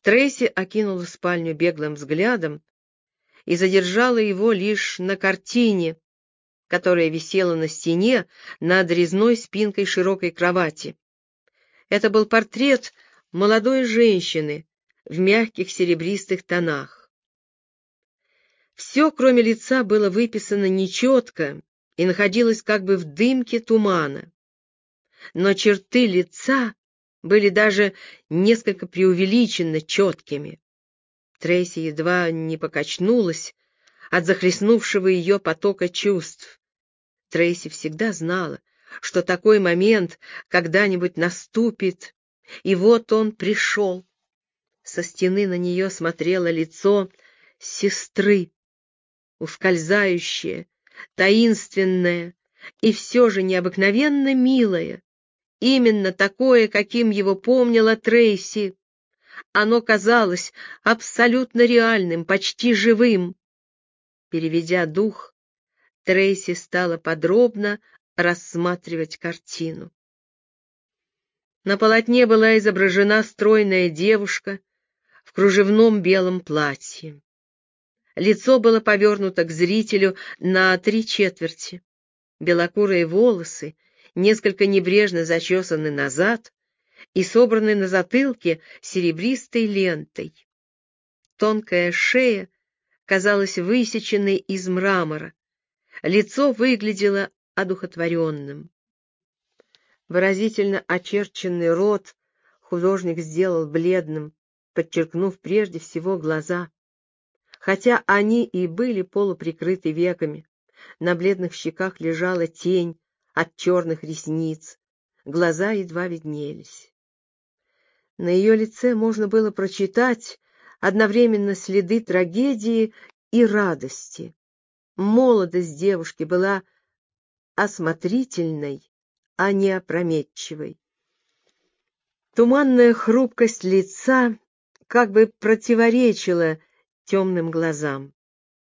Трейси окинула спальню беглым взглядом и задержала его лишь на картине, которая висела на стене над резной спинкой широкой кровати. Это был портрет молодой женщины в мягких серебристых тонах. Все, кроме лица, было выписано нечетко и находилось как бы в дымке тумана. Но черты лица были даже несколько преувеличенно четкими. Трейси едва не покачнулась от захлестнувшего ее потока чувств. Трейси всегда знала, что такой момент когда-нибудь наступит, и вот он пришел. Со стены на нее смотрело лицо сестры, ускользающее, таинственное и все же необыкновенно милое, именно такое, каким его помнила Трейси. Оно казалось абсолютно реальным, почти живым. Переведя дух, Трейси стала подробно рассматривать картину. На полотне была изображена стройная девушка в кружевном белом платье. Лицо было повернуто к зрителю на 3/4. Белокурые волосы несколько небрежно зачесаны назад и собраны на затылке серебристой лентой. Тонкая шея казалась высеченной из мрамора. Лицо выглядело одухотворенным. Выразительно очерченный рот художник сделал бледным, подчеркнув прежде всего глаза. Хотя они и были полуприкрыты веками, на бледных щеках лежала тень от черных ресниц, глаза едва виднелись. На ее лице можно было прочитать одновременно следы трагедии и радости. Молодость девушки была осмотрительной, а не опрометчивой. Туманная хрупкость лица как бы противоречила темным глазам.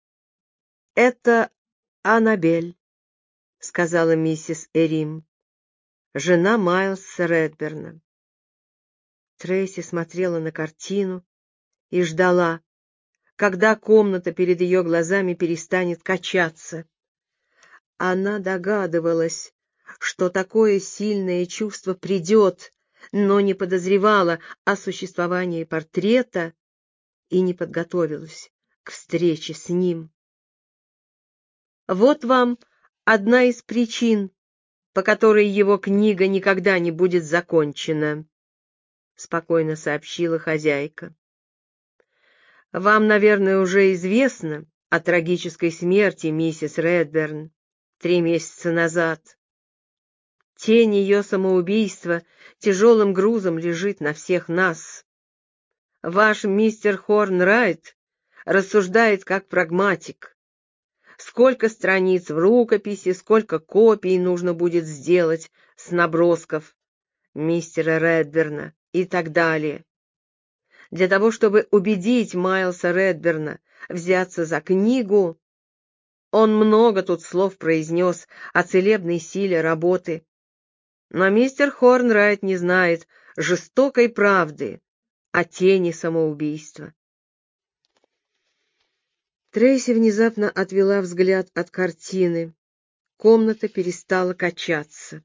«Это Аннабель», — сказала миссис Эрим, жена Майлса Редберна. Трейси смотрела на картину и ждала, когда комната перед ее глазами перестанет качаться. Она догадывалась, что такое сильное чувство придет, но не подозревала о существовании портрета и не подготовилась к встрече с ним. Вот вам одна из причин, по которой его книга никогда не будет закончена, — спокойно сообщила хозяйка. Вам, наверное, уже известно о трагической смерти миссис Редберн 3 месяца назад. Тень ее самоубийства тяжелым грузом лежит на всех нас. Ваш мистер Хорнрайт рассуждает как прагматик. Сколько страниц в рукописи, сколько копий нужно будет сделать с набросков мистера Редберна и так далее. Для того, чтобы убедить Майлса Редберна взяться за книгу, он много тут слов произнес о целебной силе работы. Но мистер Хорнрайт не знает жестокой правды о тени самоубийства. Трейси внезапно отвела взгляд от картины. Комната перестала качаться.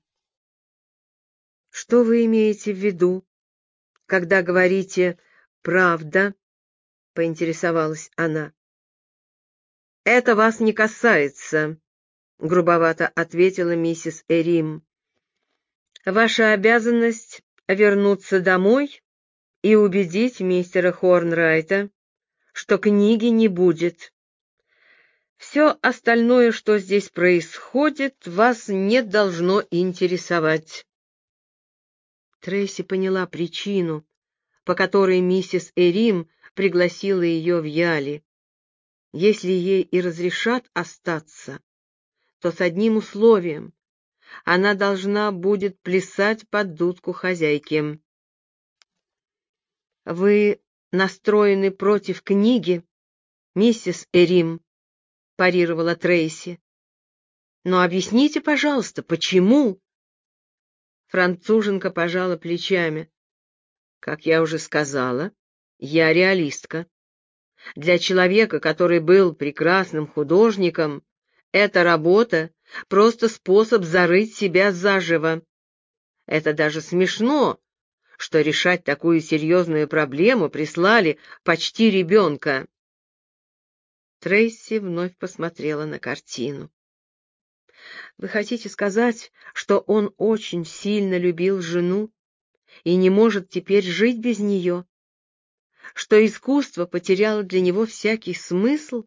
«Что вы имеете в виду, когда говорите «правда»?» — поинтересовалась она. «Это вас не касается», — грубовато ответила миссис Эрим. «Ваша обязанность — вернуться домой и убедить мистера Хорнрайта, что книги не будет. Все остальное, что здесь происходит, вас не должно интересовать». Трейси поняла причину, по которой миссис Эрим пригласила ее в Яли. Если ей и разрешат остаться, то с одним условием: она должна будет плясать под дудку хозяйки. «Вы настроены против книги, миссис Эрим?» — парировала Трейси. «Но объясните, пожалуйста, почему?» Француженка пожала плечами. «Как я уже сказала, Я реалистка. Для человека, который был прекрасным художником, эта работа — просто способ зарыть себя заживо. Это даже смешно, что решать такую серьезную проблему прислали почти ребенка. Трейси вновь посмотрела на картину. «Вы хотите сказать, что он очень сильно любил жену и не может теперь жить без нее? Что искусство потеряло для него всякий смысл?»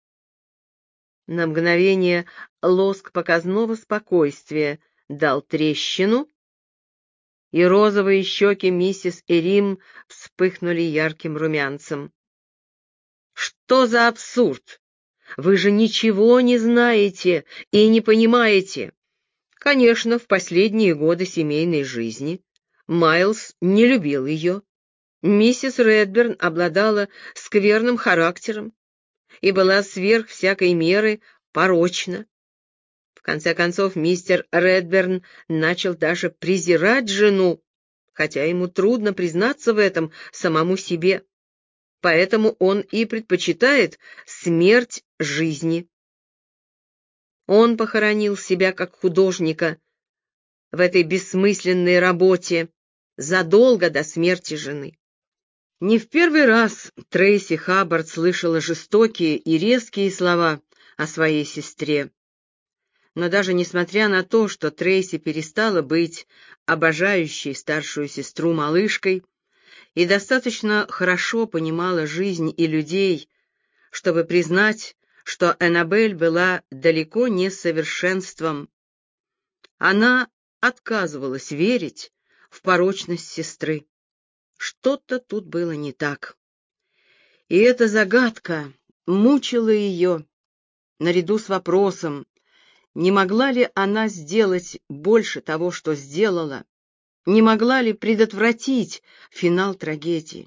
На мгновение лоск показного спокойствия дал трещину, и розовые щеки миссис Эрим вспыхнули ярким румянцем. «Что за абсурд? Вы же ничего не знаете и не понимаете. Конечно, в последние годы семейной жизни Майлз не любил ее. Миссис Редберн обладала скверным характером и была сверх всякой меры порочна. В конце концов, мистер Редберн начал даже презирать жену, хотя ему трудно признаться в этом самому себе. Поэтому он и предпочитает смерть жизни. Он похоронил себя как художника в этой бессмысленной работе задолго до смерти жены. Не в первый раз Трейси Хаббард слышала жестокие и резкие слова о своей сестре. Но даже несмотря на то, что Трейси перестала быть обожающей старшую сестру малышкой и достаточно хорошо понимала жизнь и людей, чтобы признать, что Эннабель была далеко не совершенством, она отказывалась верить в порочность сестры. Что-то тут было не так. И эта загадка мучила ее, наряду с вопросом, не могла ли она сделать больше того, что сделала, не могла ли предотвратить финал трагедии.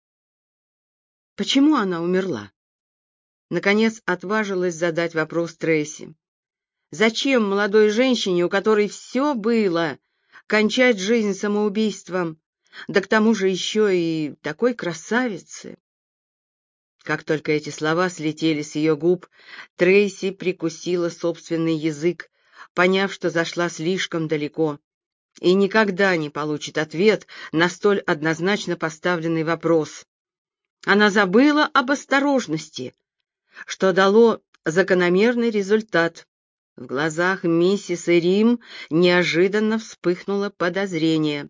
Почему она умерла? Наконец отважилась задать вопрос Трейси. Зачем молодой женщине, у которой все было, кончать жизнь самоубийством, да к тому же еще и такой красавице? Как только эти слова слетели с ее губ, Трейси прикусила собственный язык, поняв, что зашла слишком далеко, и никогда не получит ответ на столь однозначно поставленный вопрос. Она забыла об осторожности, что дало закономерный результат. В глазах миссис Эрим неожиданно вспыхнуло подозрение.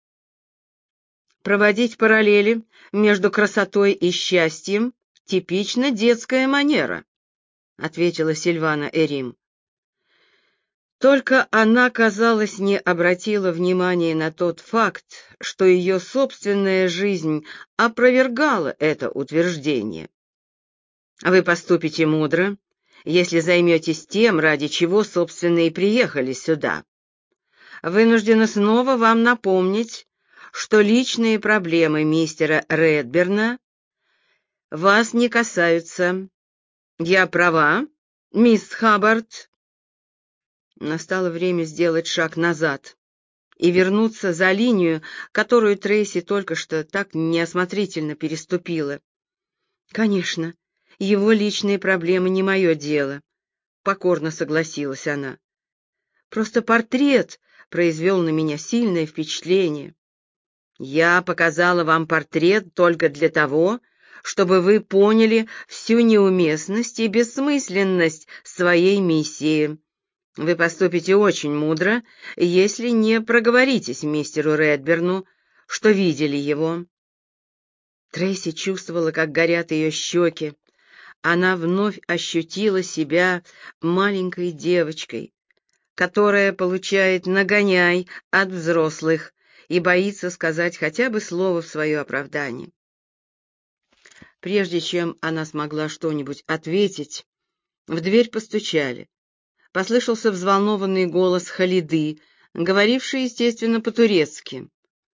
Проводить параллели между красотой и счастьем — типично детская манера, — ответила Сильвана Эрим. Только она, казалось, не обратила внимания на тот факт, что ее собственная жизнь опровергала это утверждение. Вы поступите мудро, если займетесь тем, ради чего, собственно, и приехали сюда. Вынуждена снова вам напомнить, что личные проблемы мистера Редберна вас не касаются. Я права, мисс Хаббард?» Настало время сделать шаг назад и вернуться за линию, которую Трейси только что так неосмотрительно переступила. «Конечно, его личные проблемы не мое дело», — покорно согласилась она. «Просто портрет произвел на меня сильное впечатление. Я показала вам портрет только для того, чтобы вы поняли всю неуместность и бессмысленность своей миссии. Вы поступите очень мудро, если не проговоритесь мистеру Редберну, что видели его». Трейси чувствовала, как горят ее щеки. Она вновь ощутила себя маленькой девочкой, которая получает нагоняй от взрослых и боится сказать хотя бы слово в свое оправдание. Прежде чем она смогла что-нибудь ответить, в дверь постучали. Послышался взволнованный голос Халиды, говоривший, естественно, по-турецки.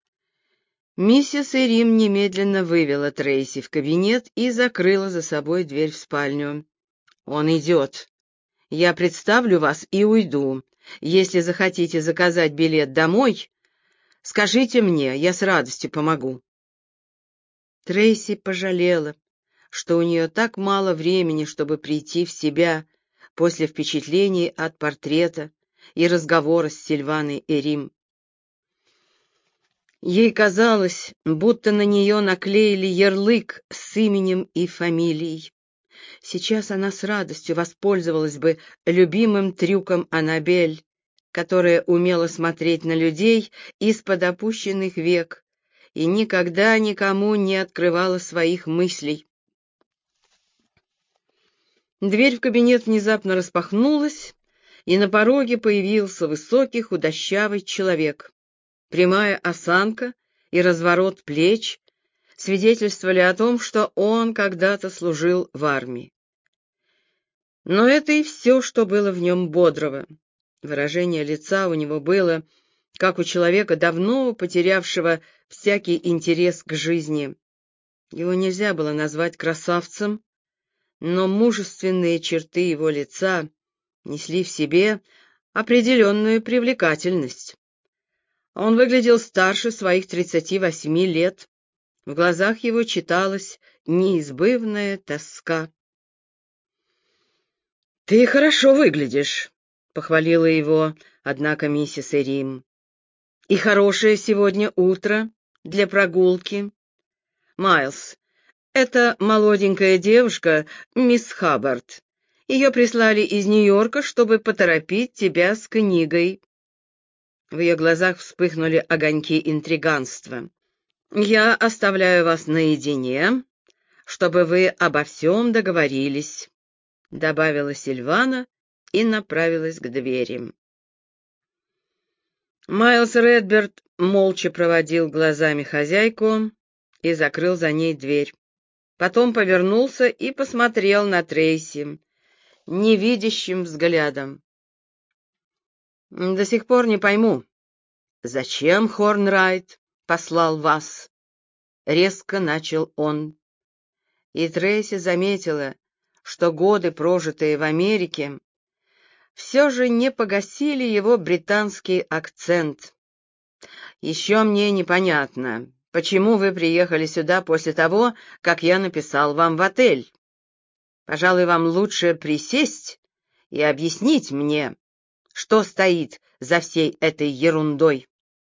Миссис Эрим немедленно вывела Трейси в кабинет и закрыла за собой дверь в спальню. «Он идет. Я представлю вас и уйду. Если захотите заказать билет домой, скажите мне, я с радостью помогу». Трейси пожалела, что у нее так мало времени, чтобы прийти в себя после впечатлений от портрета и разговора с Сильваной Эрим. Ей казалось, будто на нее наклеили ярлык с именем и фамилией. Сейчас она с радостью воспользовалась бы любимым трюком Аннабель, которая умела смотреть на людей из-под опущенных век и никогда никому не открывала своих мыслей. Дверь в кабинет внезапно распахнулась, и на пороге появился высокий худощавый человек. Прямая осанка и разворот плеч свидетельствовали о том, что он когда-то служил в армии. Но это и все, что было в нем бодрого. Выражение лица у него было, как у человека, давно потерявшего всякий интерес к жизни. Его нельзя было назвать красавцем, но мужественные черты его лица несли в себе определенную привлекательность. Он выглядел старше своих 38 лет. В глазах его читалась неизбывная тоска. «Ты хорошо выглядишь», — похвалила его, однако, миссис Эрим. «И хорошее сегодня утро для прогулки. Майлз, это молоденькая девушка, мисс Хаббард. Ее прислали из Нью-Йорка, чтобы поторопить тебя с книгой». В ее глазах вспыхнули огоньки интриганства. «Я оставляю вас наедине, чтобы вы обо всем договорились», — добавила Сильвана и направилась к двери. Майлз Редберн молча проводил глазами хозяйку и закрыл за ней дверь. Потом повернулся и посмотрел на Трейси невидящим взглядом. «До сих пор не пойму, зачем Хорнрайт послал вас?» — резко начал он. И Трейси заметила, что годы, прожитые в Америке, все же не погасили его британский акцент. «Еще мне непонятно, почему вы приехали сюда после того, как я написал вам в отель. Пожалуй, вам лучше присесть и объяснить мне, что стоит за всей этой ерундой».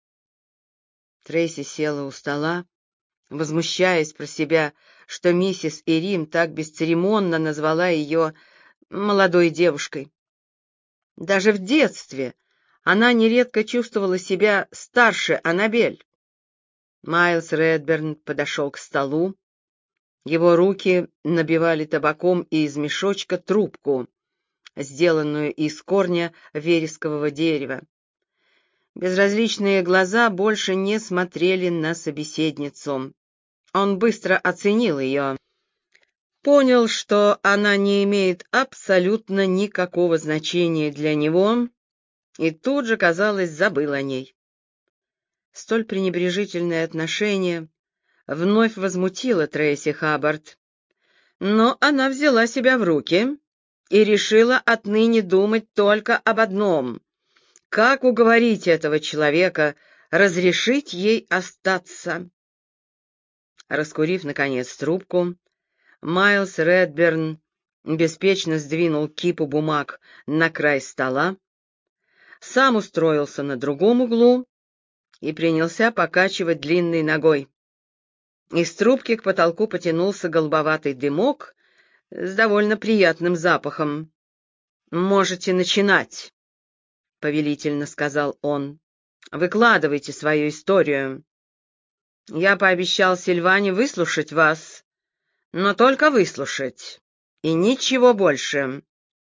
Трейси села у стола, возмущаясь про себя, что миссис Эрим так бесцеремонно назвала ее молодой девушкой. Даже в детстве она нередко чувствовала себя старше Аннабель. Майлз Редберн подошел к столу. Его руки набивали табаком из мешочка трубку, сделанную из корня верескового дерева. Безразличные глаза больше не смотрели на собеседницу. Он быстро оценил ее. Понял, что она не имеет абсолютно никакого значения для него, и тут же, казалось, забыл о ней. Столь пренебрежительное отношение вновь возмутило Трейси Хаббард, но она взяла себя в руки и решила отныне думать только об одном — как уговорить этого человека разрешить ей остаться. Раскурив, наконец, трубку, Майлз Редберн беспечно сдвинул кипу бумаг на край стола, сам устроился на другом углу и принялся покачивать длинной ногой. Из трубки к потолку потянулся голубоватый дымок с довольно приятным запахом. «Можете начинать», — повелительно сказал он. «Выкладывайте свою историю. Я пообещал Сильване выслушать вас, но только выслушать, и ничего больше».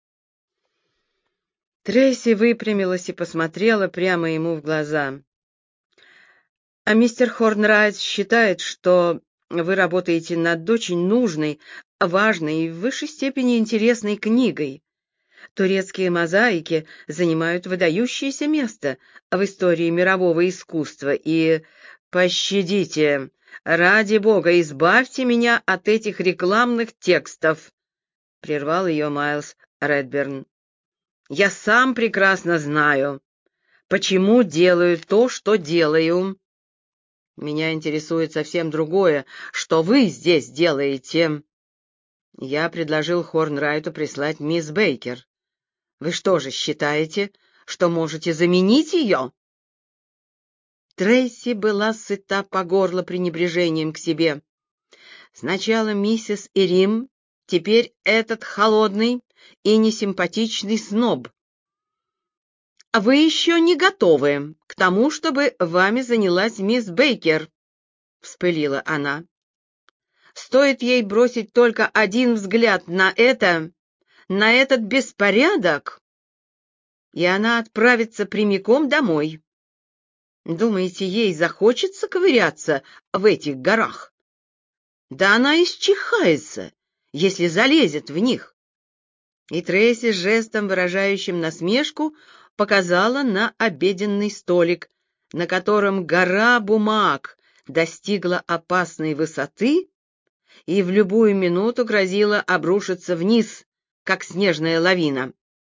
Трейси выпрямилась и посмотрела прямо ему в глаза. «А мистер Хорнрайт считает, что вы работаете над очень нужной, важной и в высшей степени интересной книгой. Турецкие мозаики занимают выдающееся место в истории мирового искусства, и, пощадите, ради бога, избавьте меня от этих рекламных текстов», — прервал ее Майлз Редберн. «Я сам прекрасно знаю, почему делаю то, что делаю». Меня интересует совсем другое. Что вы здесь делаете?» Я предложил Хорнрайту прислать мисс Бейкер. «Вы что же считаете, что можете заменить ее?» Трейси была сыта по горло пренебрежением к себе. Сначала миссис Ирим, теперь этот холодный и несимпатичный сноб. «А вы еще не готовы к тому, чтобы вами занялась мисс Бейкер», — вспылила она. «Стоит ей бросить только один взгляд на этот беспорядок, и она отправится прямиком домой. Думаете, ей захочется ковыряться в этих горах? Да она исчихается, если залезет в них». И Трейси жестом, выражающим насмешку, показала на обеденный столик, на котором гора бумаг достигла опасной высоты и в любую минуту грозила обрушиться вниз, как снежная лавина.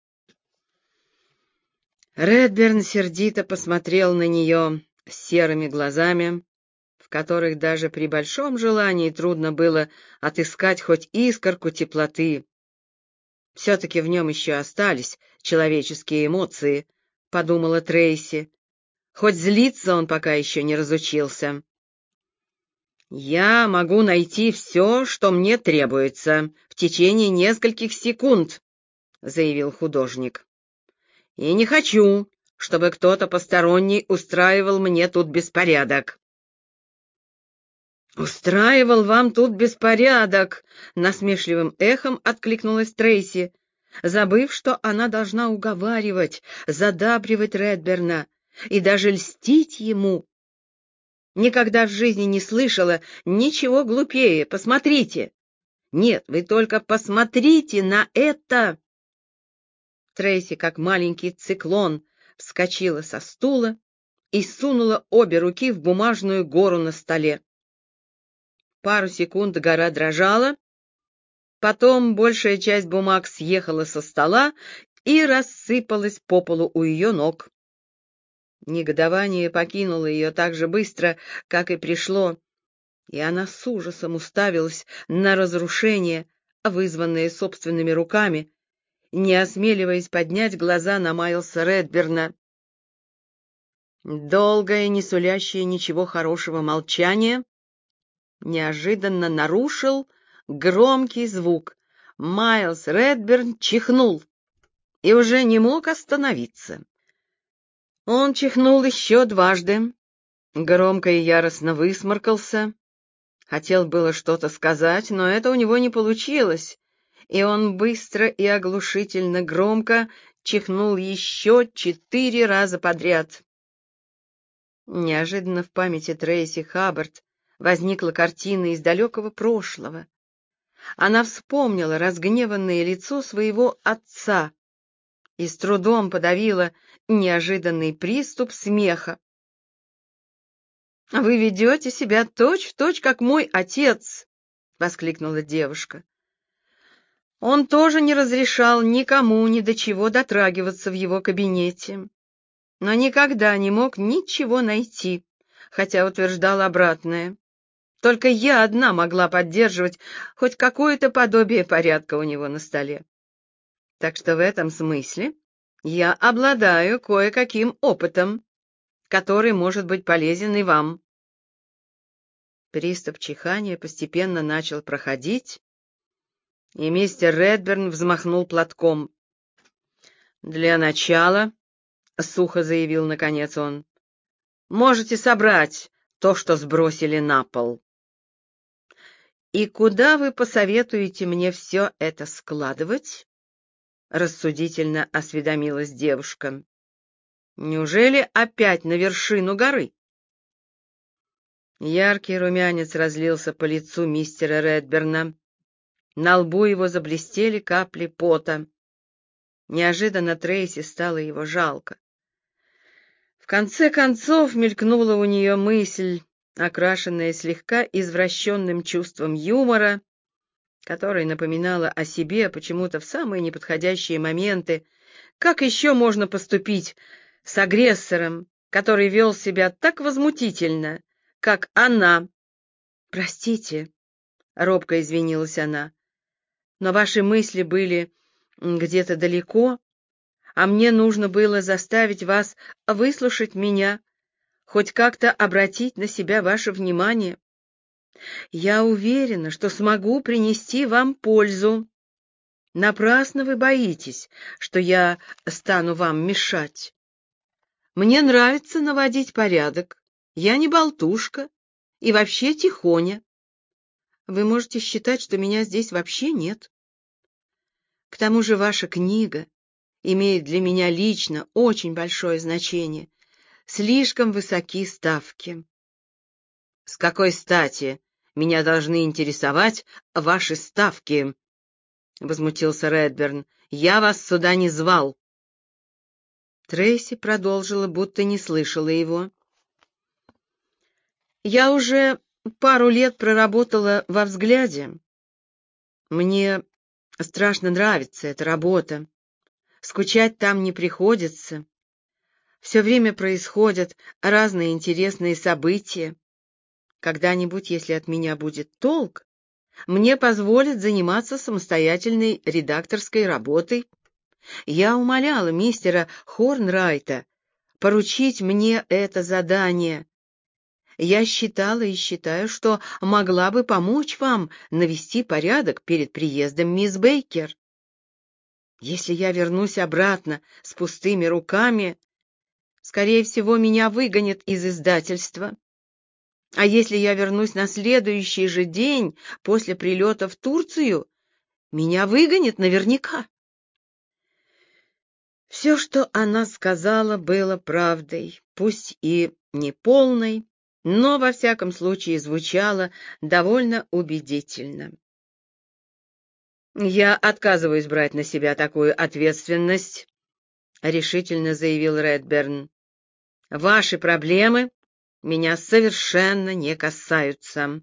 Редберн сердито посмотрел на нее серыми глазами, в которых даже при большом желании трудно было отыскать хоть искорку теплоты. «Все-таки в нем еще остались человеческие эмоции», — подумала Трейси. «Хоть злиться он пока еще не разучился». «Я могу найти все, что мне требуется, в течение нескольких секунд», — заявил художник. «И не хочу, чтобы кто-то посторонний устраивал мне тут беспорядок». «Устраивал вам тут беспорядок!» — насмешливым эхом откликнулась Трейси, забыв, что она должна уговаривать, задабривать Редберна и даже льстить ему. «Никогда в жизни не слышала ничего глупее. Посмотрите! Нет, вы только посмотрите на это!» Трейси, как маленький циклон, вскочила со стула и сунула обе руки в бумажную гору на столе. Пару секунд гора дрожала, потом большая часть бумаг съехала со стола и рассыпалась по полу у ее ног. Негодование покинуло ее так же быстро, как и пришло, и она с ужасом уставилась на разрушение, вызванное собственными руками, не осмеливаясь поднять глаза на Майлса Редберна. Долгое, не сулящее ничего хорошего молчание неожиданно нарушил громкий звук. Майлс Редберн чихнул и уже не мог остановиться. Он чихнул еще дважды, громко и яростно высморкался. Хотел было что-то сказать, но это у него не получилось, и он быстро и оглушительно громко чихнул еще 4 раза подряд. Неожиданно в памяти Трейси Хаббард возникла картина из далекого прошлого. Она вспомнила разгневанное лицо своего отца и с трудом подавила неожиданный приступ смеха. «Вы ведете себя точь-в-точь, как мой отец!» — воскликнула девушка. «Он тоже не разрешал никому ни до чего дотрагиваться в его кабинете, но никогда не мог ничего найти, хотя утверждал обратное. Только я одна могла поддерживать хоть какое-то подобие порядка у него на столе. Так что в этом смысле я обладаю кое-каким опытом, который может быть полезен и вам». Приступ чихания постепенно начал проходить, и мистер Редберн взмахнул платком. «Для начала, — сухо заявил наконец он, — можете собрать то, что сбросили на пол». «И куда вы посоветуете мне все это складывать?» — рассудительно осведомилась девушка. «Неужели опять на вершину горы?» Яркий румянец разлился по лицу мистера Редберна. На лбу его заблестели капли пота. Неожиданно Трейси стало его жалко. В конце концов мелькнула у нее мысль, окрашенная слегка извращенным чувством юмора, которое напоминало о себе почему-то в самые неподходящие моменты. Как еще можно поступить с агрессором, который вел себя так возмутительно, как она. Простите, — робко извинилась она, — но ваши мысли были где-то далеко, а мне нужно было заставить вас выслушать меня, хоть как-то обратить на себя ваше внимание. Я уверена, что смогу принести вам пользу. Напрасно вы боитесь, что я стану вам мешать. Мне нравится наводить порядок. Я не болтушка и вообще тихоня. Вы можете считать, что меня здесь вообще нет. К тому же ваша книга имеет для меня лично очень большое значение. Слишком высоки ставки. С какой стати меня должны интересовать ваши ставки? — возмутился Редберн. «Я вас сюда не звал». Трейси продолжила, будто не слышала его. «Я уже пару лет проработала во «Взгляде». Мне страшно нравится эта работа. Скучать там не приходится. Все время происходят разные интересные события. Когда-нибудь, если от меня будет толк, мне позволят заниматься самостоятельной редакторской работой. Я умоляла мистера Хорнрайта поручить мне это задание. Я считала и считаю, что могла бы помочь вам навести порядок перед приездом мисс Бейкер. Если я вернусь обратно с пустыми руками, скорее всего, меня выгонят из издательства. А если я вернусь на следующий же день после прилета в Турцию, меня выгонят наверняка. Все, что она сказала, было правдой, пусть и неполной, но во всяком случае звучало довольно убедительно. «Я отказываюсь брать на себя такую ответственность», — решительно заявил Редберн. «Ваши проблемы меня совершенно не касаются».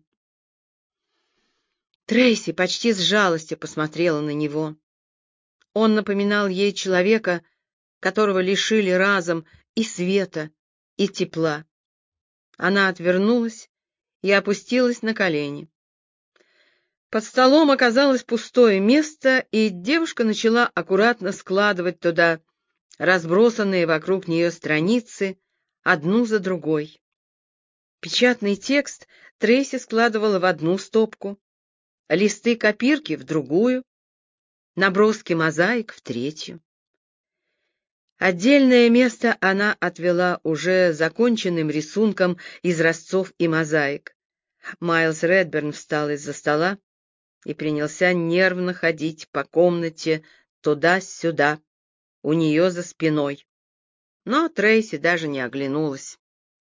Трейси почти с жалостью посмотрела на него. Он напоминал ей человека, которого лишили разом и света, и тепла. Она отвернулась и опустилась на колени. Под столом оказалось пустое место, и девушка начала аккуратно складывать туда разбросанные вокруг нее страницы, одну за другой. Печатный текст Трейси складывала в одну стопку, листы копирки в другую, наброски мозаик в третью. Отдельное место она отвела уже законченным рисунком из разцов и мозаик. Майлз Редберн встал из-за стола и принялся нервно ходить по комнате туда-сюда, у нее за спиной. Но Трейси даже не оглянулась.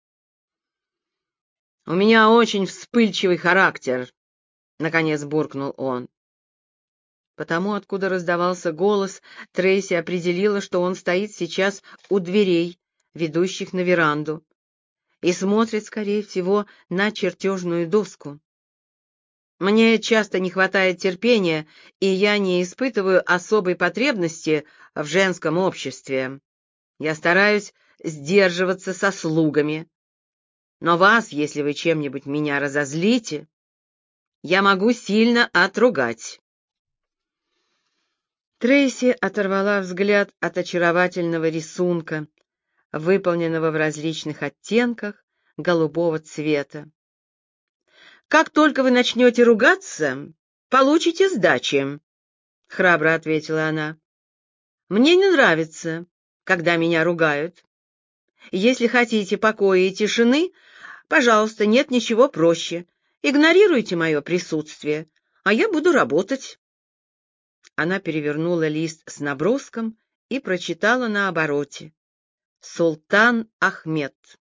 «У меня очень вспыльчивый характер», — наконец буркнул он. Потому, откуда раздавался голос, Трейси определила, что он стоит сейчас у дверей, ведущих на веранду, и смотрит, скорее всего, на чертежную доску. «Мне часто не хватает терпения, и я не испытываю особой потребности в женском обществе. Я стараюсь сдерживаться со слугами. Но вас, если вы чем-нибудь меня разозлите, я могу сильно отругать». Трейси оторвала взгляд от очаровательного рисунка, выполненного в различных оттенках голубого цвета. «Как только вы начнете ругаться, получите сдачи», — храбро ответила она. «Мне не нравится, когда меня ругают. Если хотите покоя и тишины, пожалуйста, нет ничего проще. Игнорируйте мое присутствие, а я буду работать». Она перевернула лист с наброском и прочитала на обороте: «Султан Ахмед».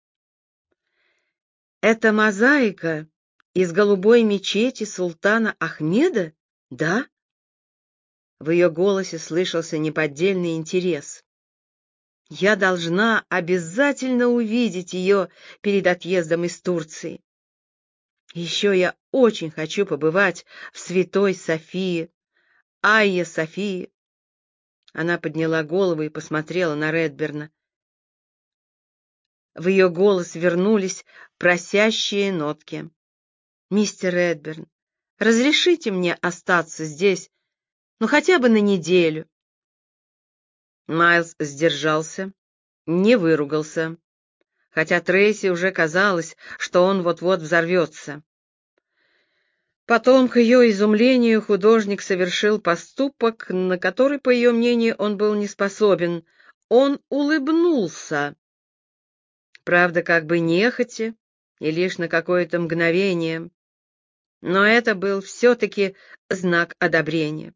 «Это мозаика из голубой мечети султана Ахмеда, да?» В ее голосе слышался неподдельный интерес. «Я должна обязательно увидеть ее перед отъездом из Турции. Еще я очень хочу побывать в Святой Софии, Айя Софии». Она подняла голову и посмотрела на Редберна. В ее голос вернулись просящие нотки. «Мистер Редберн, разрешите мне остаться здесь, ну хотя бы на неделю?» Майлз сдержался, не выругался, хотя Трейси уже казалось, что он вот-вот взорвется. Потом, к ее изумлению, художник совершил поступок, на который, по ее мнению, он был не способен. Он улыбнулся. Правда, как бы нехотя и лишь на какое-то мгновение. Но это был все-таки знак одобрения.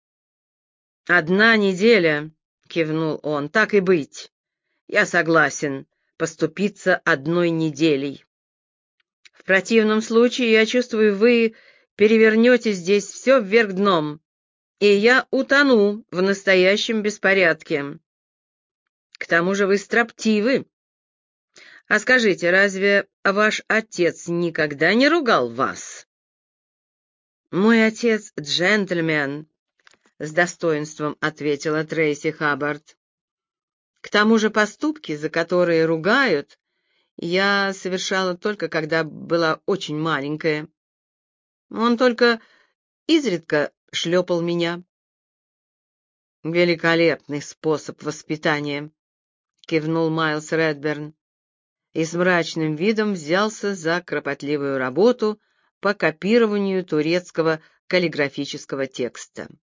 «1 неделя», — кивнул он, — «так и быть. Я согласен поступиться 1 неделей. В противном случае, я чувствую, вы перевернете здесь все вверх дном, и я утону в настоящем беспорядке. К тому же вы строптивы. А скажите, разве ваш отец никогда не ругал вас?» «Мой отец джентльмен», — с достоинством ответила Трейси Хаббард. «К тому же поступки, за которые ругают, я совершала только когда была очень маленькая. Он только изредка шлепал меня». «Великолепный способ воспитания», — кивнул Майлз Редберн и с мрачным видом взялся за кропотливую работу по копированию турецкого каллиграфического текста.